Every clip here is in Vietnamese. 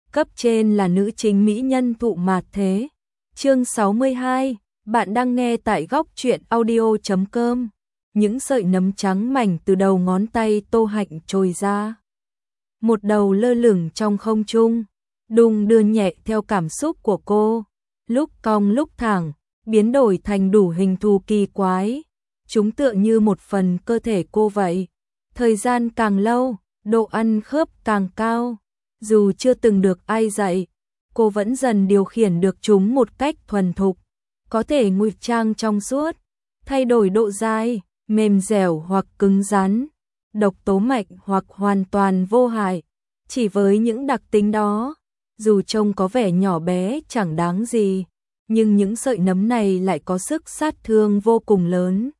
Cấp trên là nữ chính mỹ nhân Thụ Mạt Thế. Chương 62, bạn đang nghe tại góc truyện audio.com. Những sợi nấm trắng mảnh từ đầu ngón tay Tô Hạnh trồi ra. Một đầu lơ lửng trong không trung, đung đưa nhẹ theo cảm xúc của cô, lúc cong lúc thẳng, biến đổi thành đủ hình thù kỳ quái. Chúng tựa như một phần cơ thể cô vậy. Thời gian càng lâu, độ ăn khớp càng cao. Dù chưa từng được ai dạy, cô vẫn dần điều khiển được chúng một cách thuần thục. Có thể ngụy trang trong suốt, thay đổi độ dai, mềm dẻo hoặc cứng rắn, độc tố mạnh hoặc hoàn toàn vô hại. Chỉ với những đặc tính đó, dù trông có vẻ nhỏ bé chẳng đáng gì, nhưng những sợi nấm này lại có sức sát thương vô cùng lớn.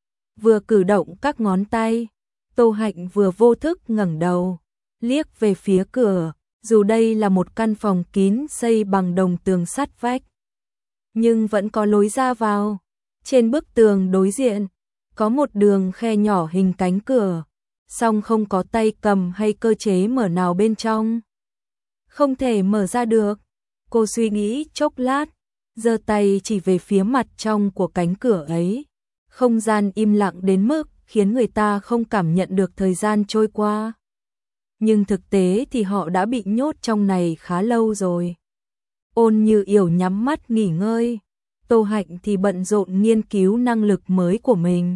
Vừa cử động các ngón tay, Tô Hạnh vừa vô thức ngẩng đầu, liếc về phía cửa. Dù đây là một căn phòng kín xây bằng đồng tường sắt vách, nhưng vẫn có lối ra vào. Trên bức tường đối diện, có một đường khe nhỏ hình cánh cửa, song không có tay cầm hay cơ chế mở nào bên trong. Không thể mở ra được. Cô suy nghĩ chốc lát, giơ tay chỉ về phía mặt trong của cánh cửa ấy. Không gian im lặng đến mức khiến người ta không cảm nhận được thời gian trôi qua. Nhưng thực tế thì họ đã bị nhốt trong này khá lâu rồi. Ôn Như Yểu nhắm mắt nghỉ ngơi, Tô Hạnh thì bận rộn nghiên cứu năng lực mới của mình.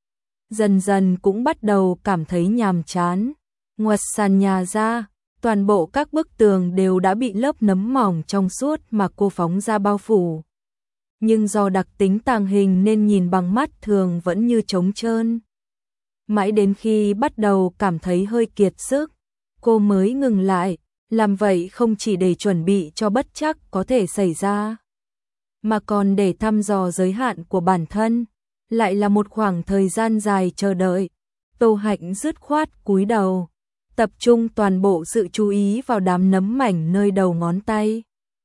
Dần dần cũng bắt đầu cảm thấy nhàm chán. Ngoặt sàn nhà ra, toàn bộ các bức tường đều đã bị lớp nấm mỏng trong suốt mà cô phóng ra bao phủ. Nhưng do đặc tính tàng hình nên nhìn bằng mắt thường vẫn như trống trơn. Mãi đến khi bắt đầu cảm thấy hơi kiệt sức, cô mới ngừng lại. Làm vậy không chỉ để chuẩn bị cho bất trắc có thể xảy ra, mà còn để thăm dò giới hạn của bản thân. Lại là một khoảng thời gian dài chờ đợi. Tô Hạnh dứt khoát cúi đầu, tập trung toàn bộ sự chú ý vào đám nấm mảnh nơi đầu ngón tay.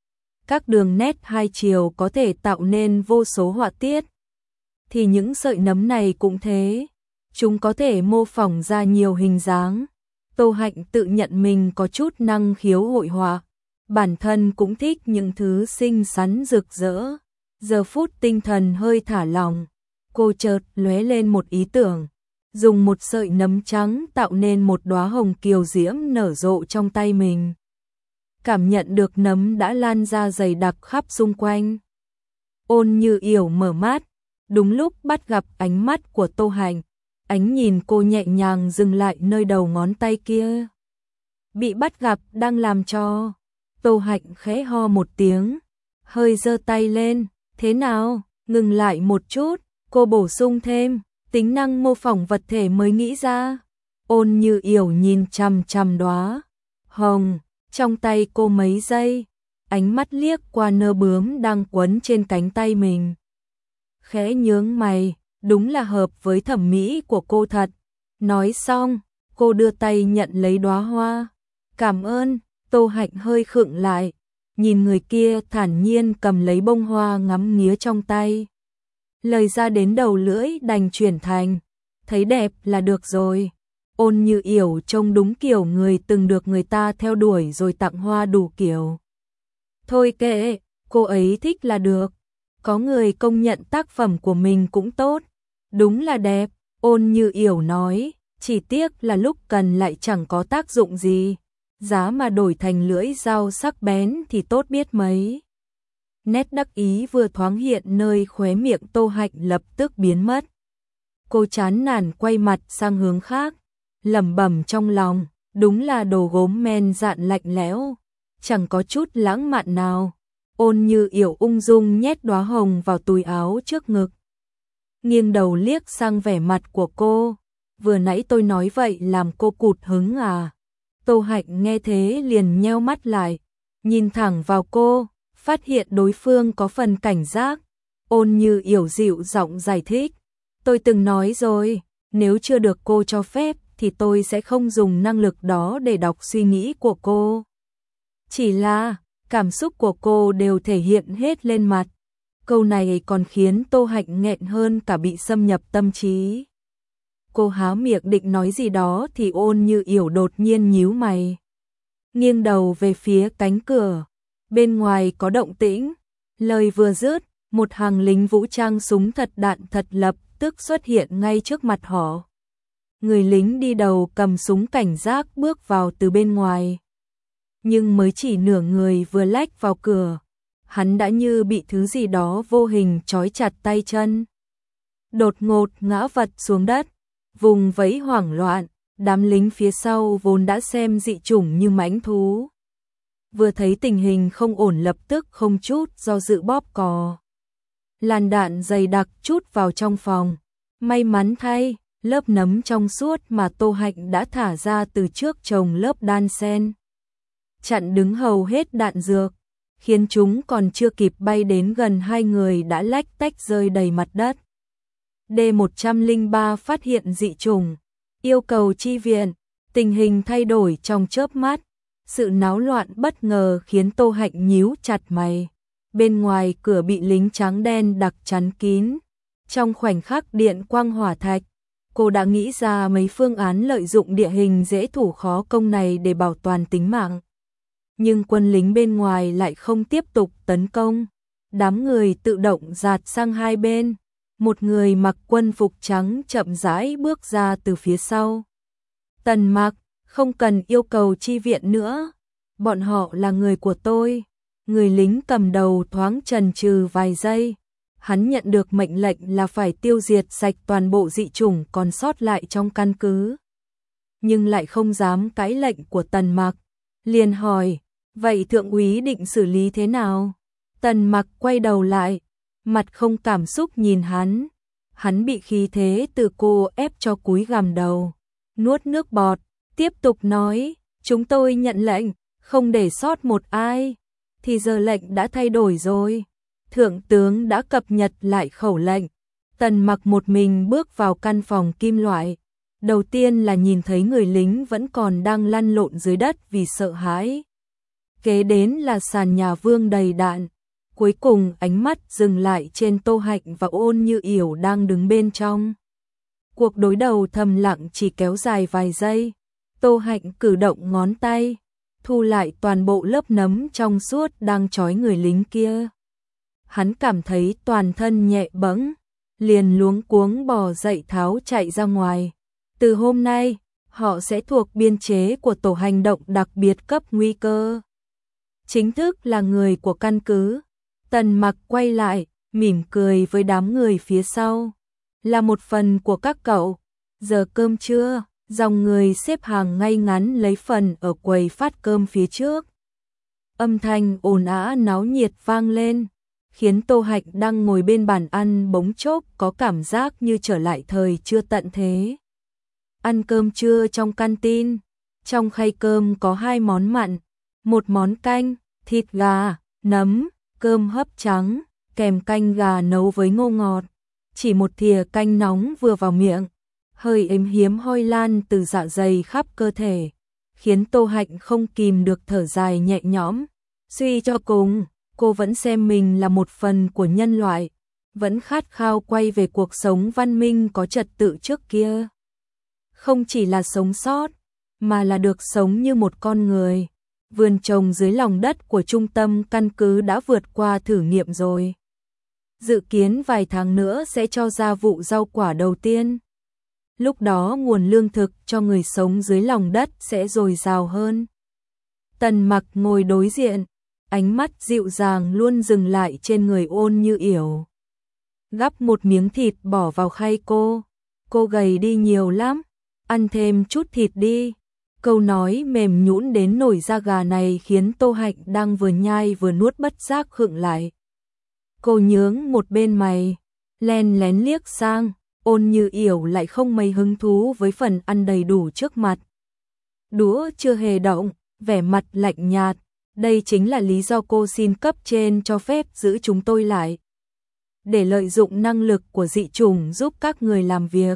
Các đường nét hai chiều có thể tạo nên vô số họa tiết, thì những sợi nấm này cũng thế. Chúng có thể mô phỏng ra nhiều hình dáng. Tô Hạnh tự nhận mình có chút năng khiếu hội họa, bản thân cũng thích những thứ xinh xắn rực rỡ. Giờ phút tinh thần hơi thả lỏng, cô chợt lóe lên một ý tưởng, dùng một sợi nấm trắng tạo nên một đóa hồng kiều diễm nở rộ trong tay mình. Cảm nhận được nấm đã lan ra dày đặc khắp xung quanh. Ôn Như Yểu mở mắt, đúng lúc bắt gặp ánh mắt của Tô Hạnh. Ánh nhìn cô nhẹ nhàng dừng lại nơi đầu ngón tay kia. Bị bắt gặp đang làm cho. Tô Hạnh khẽ ho một tiếng, hơi giơ tay lên. Thế nào? Ngừng lại một chút, cô bổ sung thêm, tính năng mô phỏng vật thể mới nghĩ ra. Ôn Như Yểu nhìn chằm chằm đóa hồng trong tay cô mấy giây, ánh mắt liếc qua nơ bướm đang quấn trên cánh tay mình. Khẽ nhướng mày, đúng là hợp với thẩm mỹ của cô thật. Nói xong, cô đưa tay nhận lấy đóa hoa. Cảm ơn. Tô Hạnh hơi khựng lại, nhìn người kia thản nhiên cầm lấy bông hoa ngắm nghía trong tay. Lời ra đến đầu lưỡi đành chuyển thành, thấy đẹp là được rồi. Ôn Như Yểu trông đúng kiểu người từng được người ta theo đuổi rồi tặng hoa đủ kiểu. Thôi kệ, cô ấy thích là được. Có người công nhận tác phẩm của mình cũng tốt. Đúng là đẹp, Ôn Như Yểu nói, chỉ tiếc là lúc cần lại chẳng có tác dụng gì. Giá mà đổi thành lưỡi dao sắc bén thì tốt biết mấy. Nét đắc ý vừa thoáng hiện nơi khóe miệng Tô Hạnh lập tức biến mất. Cô chán nản quay mặt sang hướng khác, lẩm bẩm trong lòng, đúng là đồ gốm men dạn lạnh lẽo, chẳng có chút lãng mạn nào. Ôn Như Yểu ung dung nhét đóa hồng vào túi áo trước ngực, nghiêng đầu liếc sang vẻ mặt của cô. Vừa nãy tôi nói vậy làm cô cụt hứng à? Tô Hạnh nghe thế liền nheo mắt lại, nhìn thẳng vào cô, phát hiện đối phương có phần cảnh giác. Ôn Như Yểu dịu giọng giải thích, tôi từng nói rồi, nếu chưa được cô cho phép thì tôi sẽ không dùng năng lực đó để đọc suy nghĩ của cô. Chỉ là cảm xúc của cô đều thể hiện hết lên mặt. Câu này còn khiến Tô Hạnh nghẹn hơn cả bị xâm nhập tâm trí. Cô há miệng định nói gì đó thì Ôn Như Yểu đột nhiên nhíu mày. nghiêng đầu về phía cánh cửa. Bên ngoài có động tĩnh. Lời vừa dứt, một hàng lính vũ trang súng thật đạn thật lập tức xuất hiện ngay trước mặt họ. Người lính đi đầu cầm súng cảnh giác bước vào từ bên ngoài. Nhưng mới chỉ nửa người vừa lách vào cửa, hắn đã như bị thứ gì đó vô hình trói chặt tay chân. Đột ngột ngã vật xuống đất, vùng vẫy hoảng loạn, đám lính phía sau vốn đã xem dị chủng như mãnh thú. Vừa thấy tình hình không ổn lập tức không chút do dự bóp cò. Làn đạn dày đặc chút vào trong phòng. May mắn thay, lớp nấm trong suốt mà Tô Hạnh đã thả ra từ trước chồng lớp đan sen. Chặn đứng hầu hết đạn dược, khiến chúng còn chưa kịp bay đến gần hai người đã lách tách rơi đầy mặt đất. D103 phát hiện dị chủng, yêu cầu chi viện, tình hình thay đổi trong chớp mắt. Sự náo loạn bất ngờ khiến Tô Hạnh nhíu chặt mày. Bên ngoài cửa bị lính trắng đen đặc chắn kín. Trong khoảnh khắc điện quang hỏa thạch, cô đã nghĩ ra mấy phương án lợi dụng địa hình dễ thủ khó công này để bảo toàn tính mạng. Nhưng quân lính bên ngoài lại không tiếp tục tấn công. Đám người tự động dạt sang hai bên. Một người mặc quân phục trắng chậm rãi bước ra từ phía sau. Tần Mặc, không cần yêu cầu chi viện nữa. Bọn họ là người của tôi. Người lính cầm đầu thoáng chần chừ vài giây. Hắn nhận được mệnh lệnh là phải tiêu diệt sạch toàn bộ dị chủng còn sót lại trong căn cứ. Nhưng lại không dám cãi lệnh của Tần Mặc. Liền hỏi, vậy thượng úy định xử lý thế nào? Tần Mặc quay đầu lại, mặt không cảm xúc nhìn hắn. Hắn bị khí thế từ cô ép cho cúi gằm đầu. Nuốt nước bọt, tiếp tục nói, chúng tôi nhận lệnh, không để sót một ai. Thì giờ lệnh đã thay đổi rồi. Thượng tướng đã cập nhật lại khẩu lệnh. Tần Mặc một mình bước vào căn phòng kim loại. Đầu tiên là nhìn thấy người lính vẫn còn đang lăn lộn dưới đất vì sợ hãi. Kế đến là sàn nhà vương đầy đạn. Cuối cùng ánh mắt dừng lại trên Tô Hạnh và Ôn Như Yểu đang đứng bên trong. Cuộc đối đầu thầm lặng chỉ kéo dài vài giây. Tô Hạnh cử động ngón tay, thu lại toàn bộ lớp nấm trong suốt đang trói người lính kia. Hắn cảm thấy toàn thân nhẹ bẫng, liền luống cuống bò dậy tháo chạy ra ngoài. Từ hôm nay, họ sẽ thuộc biên chế của tổ hành động đặc biệt cấp nguy cơ. Chính thức là người của căn cứ. Tần Mặc quay lại, mỉm cười với đám người phía sau. Là một phần của các cậu. Giờ cơm trưa, dòng người xếp hàng ngay ngắn lấy phần ở quầy phát cơm phía trước. Âm thanh ồn ào náo nhiệt vang lên, khiến Tô Hạnh đang ngồi bên bàn ăn bỗng chốc có cảm giác như trở lại thời chưa tận thế. Ăn cơm trưa trong canteen, trong khay cơm có hai món mặn, một món canh, thịt gà, nấm, cơm hấp trắng, kèm canh gà nấu với ngô ngọt. Chỉ một thìa canh nóng vừa vào miệng, hơi êm hiếm hôi lan từ dạ dày khắp cơ thể, khiến Tô Hạnh không kìm được thở dài nhẹ nhõm. Suy cho cùng, cô vẫn xem mình là một phần của nhân loại, vẫn khát khao quay về cuộc sống văn minh có trật tự trước kia. Không chỉ là sống sót, mà là được sống như một con người. Vườn trồng dưới lòng đất của trung tâm căn cứ đã vượt qua thử nghiệm rồi. Dự kiến vài tháng nữa sẽ cho ra vụ rau quả đầu tiên. Lúc đó nguồn lương thực cho người sống dưới lòng đất sẽ dồi dào hơn. Tần Mặc ngồi đối diện, ánh mắt dịu dàng luôn dừng lại trên người Ôn Như Yểu. Gắp một miếng thịt bỏ vào khay cô gầy đi nhiều lắm, ăn thêm chút thịt đi. Câu nói mềm nhũn đến nổi da gà này khiến Tô Hạnh đang vừa nhai vừa nuốt bất giác khựng lại. Cô nhướng một bên mày, len lén liếc sang, Ôn Như Yểu lại không mấy hứng thú với phần ăn đầy đủ trước mặt. Đũa chưa hề động, vẻ mặt lạnh nhạt, đây chính là lý do cô xin cấp trên cho phép giữ chúng tôi lại. Để lợi dụng năng lực của dị chủng giúp các người làm việc.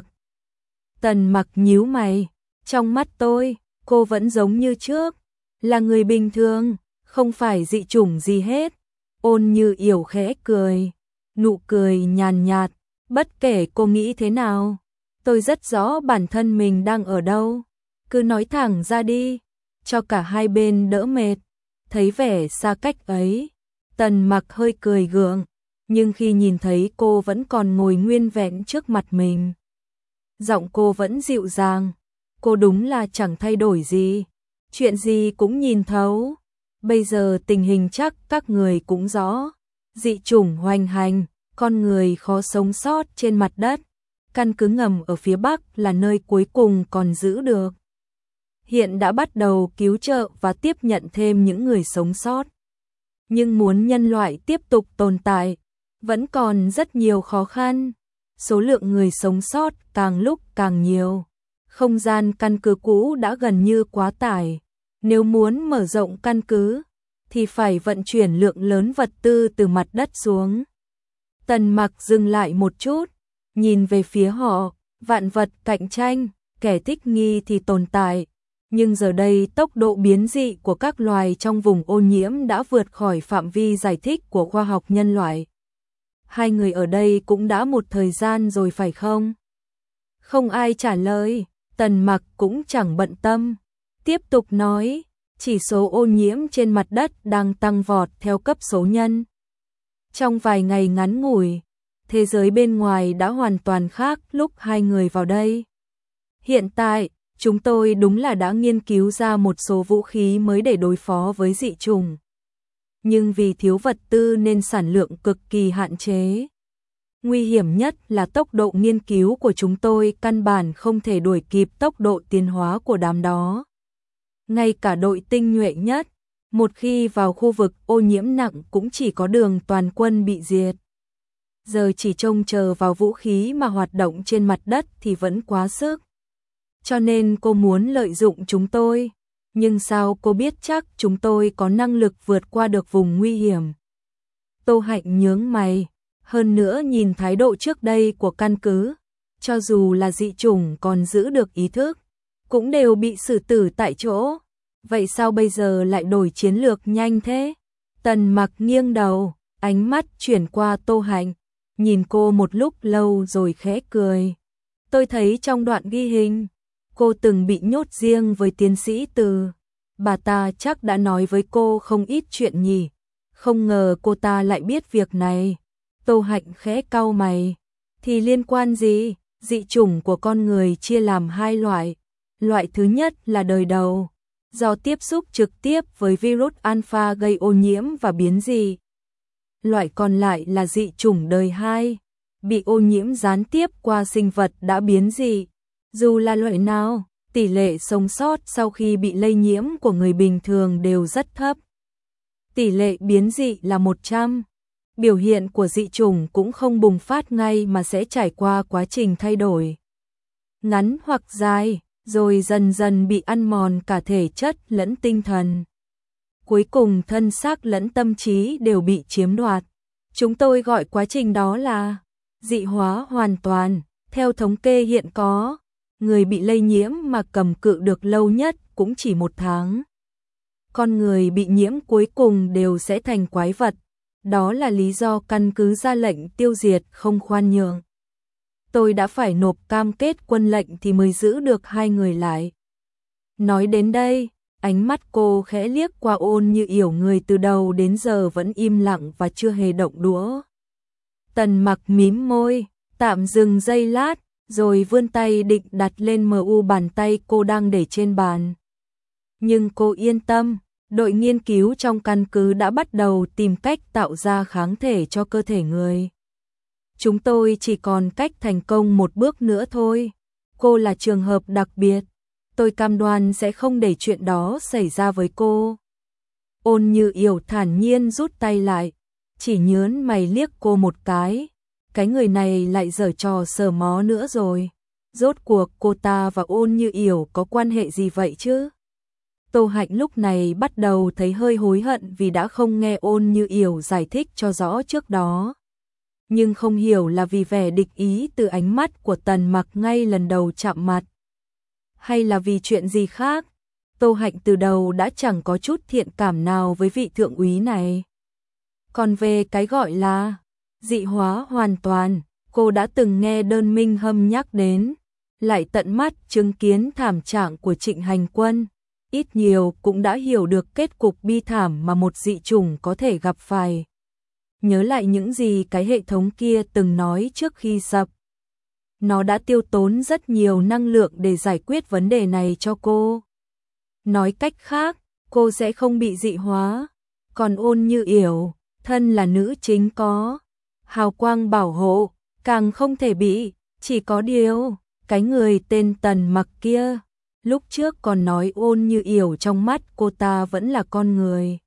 Tần Mặc nhíu mày, trong mắt tôi, cô vẫn giống như trước, là người bình thường, không phải dị chủng gì hết. Ôn Như Yểu khẽ cười, nụ cười nhàn nhạt, bất kể cô nghĩ thế nào, tôi rất rõ bản thân mình đang ở đâu, cứ nói thẳng ra đi. cho cả hai bên đỡ mệt. Thấy vẻ xa cách ấy, Tần Mặc hơi cười gượng, nhưng khi nhìn thấy cô vẫn còn ngồi nguyên vẹn trước mặt mình, giọng cô vẫn dịu dàng, cô đúng là chẳng thay đổi gì, chuyện gì cũng nhìn thấu. Bây giờ tình hình chắc các người cũng rõ, dị chủng hoành hành, con người khó sống sót trên mặt đất, căn cứ ngầm ở phía Bắc là nơi cuối cùng còn giữ được. Hiện đã bắt đầu cứu trợ và tiếp nhận thêm những người sống sót. Nhưng muốn nhân loại tiếp tục tồn tại, vẫn còn rất nhiều khó khăn. Số lượng người sống sót càng lúc càng nhiều. Không gian căn cứ cũ đã gần như quá tải. Nếu muốn mở rộng căn cứ, thì phải vận chuyển lượng lớn vật tư từ mặt đất xuống. Tần Mặc dừng lại một chút, nhìn về phía họ, vạn vật cạnh tranh, kẻ thích nghi thì tồn tại. Nhưng giờ đây tốc độ biến dị của các loài trong vùng ô nhiễm đã vượt khỏi phạm vi giải thích của khoa học nhân loại. Hai người ở đây cũng đã một thời gian rồi phải không? Không ai trả lời, Tần Mặc cũng chẳng bận tâm. Tiếp tục nói, chỉ số ô nhiễm trên mặt đất đang tăng vọt theo cấp số nhân. Trong vài ngày ngắn ngủi, thế giới bên ngoài đã hoàn toàn khác lúc hai người vào đây. Hiện tại, chúng tôi đúng là đã nghiên cứu ra một số vũ khí mới để đối phó với dị chủng. Nhưng vì thiếu vật tư nên sản lượng cực kỳ hạn chế. Nguy hiểm nhất là tốc độ nghiên cứu của chúng tôi căn bản không thể đuổi kịp tốc độ tiến hóa của đám đó. Ngay cả đội tinh nhuệ nhất, một khi vào khu vực ô nhiễm nặng cũng chỉ có đường toàn quân bị diệt. Giờ chỉ trông chờ vào vũ khí mà hoạt động trên mặt đất thì vẫn quá sức. Cho nên cô muốn lợi dụng chúng tôi. Nhưng sao cô biết chắc chúng tôi có năng lực vượt qua được vùng nguy hiểm? Tô Hạnh nhướng mày, hơn nữa nhìn thái độ trước đây của căn cứ, cho dù là dị chủng còn giữ được ý thức, cũng đều bị xử tử tại chỗ. Vậy sao bây giờ lại đổi chiến lược nhanh thế? Tần Mặc nghiêng đầu, ánh mắt chuyển qua Tô Hạnh, nhìn cô một lúc lâu rồi khẽ cười. Tôi thấy trong đoạn ghi hình, cô từng bị nhốt riêng với tiến sĩ Từ. Bà ta chắc đã nói với cô không ít chuyện nhỉ. Không ngờ cô ta lại biết việc này. Tô Hạnh khẽ cau mày. Thì liên quan gì? Dị chủng của con người chia làm hai loại. Loại thứ nhất là đời đầu, do tiếp xúc trực tiếp với virus alpha gây ô nhiễm và biến dị. Loại còn lại là dị chủng đời hai, bị ô nhiễm gián tiếp qua sinh vật đã biến dị. Dù là loại nào, tỷ lệ sống sót sau khi bị lây nhiễm của người bình thường đều rất thấp. Tỷ lệ biến dị là 100. Biểu hiện của dị chủng cũng không bùng phát ngay mà sẽ trải qua quá trình thay đổi ngắn hoặc dài, rồi dần dần bị ăn mòn cả thể chất lẫn tinh thần. Cuối cùng thân xác lẫn tâm trí đều bị chiếm đoạt. Chúng tôi gọi quá trình đó là dị hóa hoàn toàn. Theo thống kê hiện có, người bị lây nhiễm mà cầm cự được lâu nhất cũng chỉ 1 tháng. Con người bị nhiễm cuối cùng đều sẽ thành quái vật. Đó là lý do căn cứ ra lệnh tiêu diệt không khoan nhượng. Tôi đã phải nộp cam kết quân lệnh thì mới giữ được hai người lại. Nói đến đây, ánh mắt cô khẽ liếc qua Ôn Như Yểu, người từ đầu đến giờ vẫn im lặng và chưa hề động đũa. Tần Mặc mím môi, tạm dừng giây lát, rồi vươn tay định đặt lên mu bàn tay cô đang để trên bàn. Nhưng cô yên tâm, đội nghiên cứu trong căn cứ đã bắt đầu tìm cách tạo ra kháng thể cho cơ thể người. Chúng tôi chỉ còn cách thành công một bước nữa thôi. Cô là trường hợp đặc biệt. Tôi cam đoan sẽ không để chuyện đó xảy ra với cô. Ôn Như Yểu thản nhiên rút tay lại, chỉ nhớn mày liếc cô một cái. Cái người này lại giở trò sờ mó nữa rồi. Rốt cuộc cô ta và Ôn Như Yểu có quan hệ gì vậy chứ? Tô Hạnh lúc này bắt đầu thấy hơi hối hận vì đã không nghe Ôn Như Yểu giải thích cho rõ trước đó. Nhưng không hiểu là vì vẻ địch ý từ ánh mắt của Tần Mặc ngay lần đầu chạm mặt, hay là vì chuyện gì khác. Tô Hạnh từ đầu đã chẳng có chút thiện cảm nào với vị thượng úy này. Còn về cái gọi là dị hóa hoàn toàn, cô đã từng nghe Đơn Minh Hâm nhắc đến, lại tận mắt chứng kiến thảm trạng của Trịnh Hành Quân. ít nhiều cũng đã hiểu được kết cục bi thảm mà một dị chủng có thể gặp phải. Nhớ lại những gì cái hệ thống kia từng nói trước khi sập. Nó đã tiêu tốn rất nhiều năng lượng để giải quyết vấn đề này cho cô. Nói cách khác, cô sẽ không bị dị hóa. Còn Ôn Như Yểu, thân là nữ chính có hào quang bảo hộ, càng không thể bị. Chỉ có điều, cái người tên Tần Mặc kia, lúc trước còn nói Ôn Như Yểu trong mắt cô ta vẫn là con người.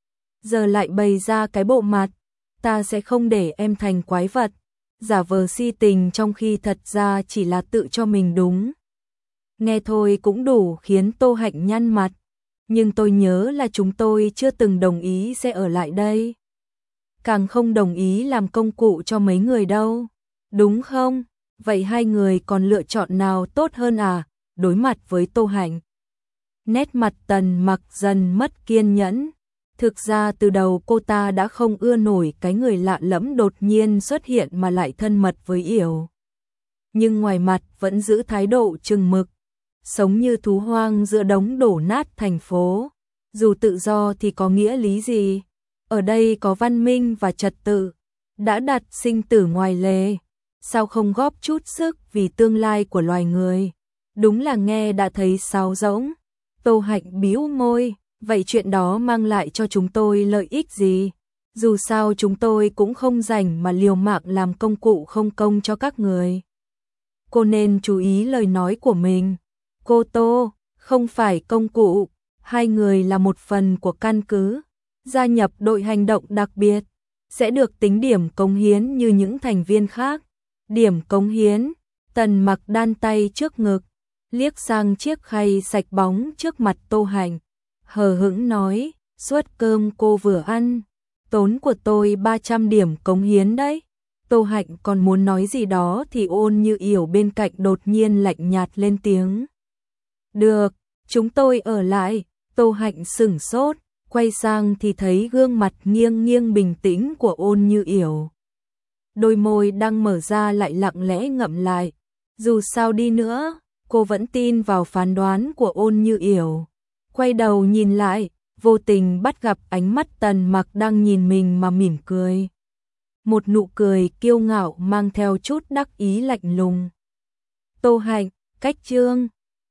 Giờ lại bày ra cái bộ mặt, ta sẽ không để em thành quái vật, giả vờ si tình trong khi thật ra chỉ là tự cho mình đúng. Nghe thôi cũng đủ khiến Tô Hạnh nhăn mặt, nhưng tôi nhớ là chúng tôi chưa từng đồng ý sẽ ở lại đây. Càng không đồng ý làm công cụ cho mấy người đâu, đúng không? Vậy hai người còn lựa chọn nào tốt hơn à? Đối mặt với Tô Hạnh, nét mặt Tần Mặc dần mất kiên nhẫn. Thực ra từ đầu cô ta đã không ưa nổi cái người lạ lẫm đột nhiên xuất hiện mà lại thân mật với Yểu. Nhưng ngoài mặt vẫn giữ thái độ chừng mực, sống như thú hoang giữa đống đổ nát thành phố. Dù tự do thì có nghĩa lý gì? Ở đây có văn minh và trật tự, đã đặt sinh tử ngoài lề, sao không góp chút sức vì tương lai của loài người? Đúng là nghe đã thấy sáo rỗng. Tô Hạnh bĩu môi, vậy chuyện đó mang lại cho chúng tôi lợi ích gì? Dù sao chúng tôi cũng không rảnh mà liều mạng làm công cụ không công cho các người. Cô nên chú ý lời nói của mình. Cô Tô, không phải công cụ, hai người là một phần của căn cứ. Gia nhập đội hành động đặc biệt, sẽ được tính điểm cống hiến như những thành viên khác. Điểm cống hiến, Tần Mặc đan tay trước ngực, liếc sang chiếc khay sạch bóng trước mặt Tô Hạnh, hờ hững nói, suất cơm cô vừa ăn, tốn của tôi 300 điểm cống hiến đấy. Tô Hạnh còn muốn nói gì đó thì Ôn Như Yểu bên cạnh đột nhiên lạnh nhạt lên tiếng. Được, chúng tôi ở lại. Tô Hạnh sửng sốt, quay sang thì thấy gương mặt nghiêng nghiêng bình tĩnh của Ôn Như Yểu. Đôi môi đang mở ra lại lặng lẽ ngậm lại. Dù sao đi nữa, cô vẫn tin vào phán đoán của Ôn Như Yểu. Quay đầu nhìn lại, vô tình bắt gặp ánh mắt Tần Mặc đang nhìn mình mà mỉm cười. Một nụ cười kiêu ngạo mang theo chút đắc ý lạnh lùng. Tô Hạnh, cách chương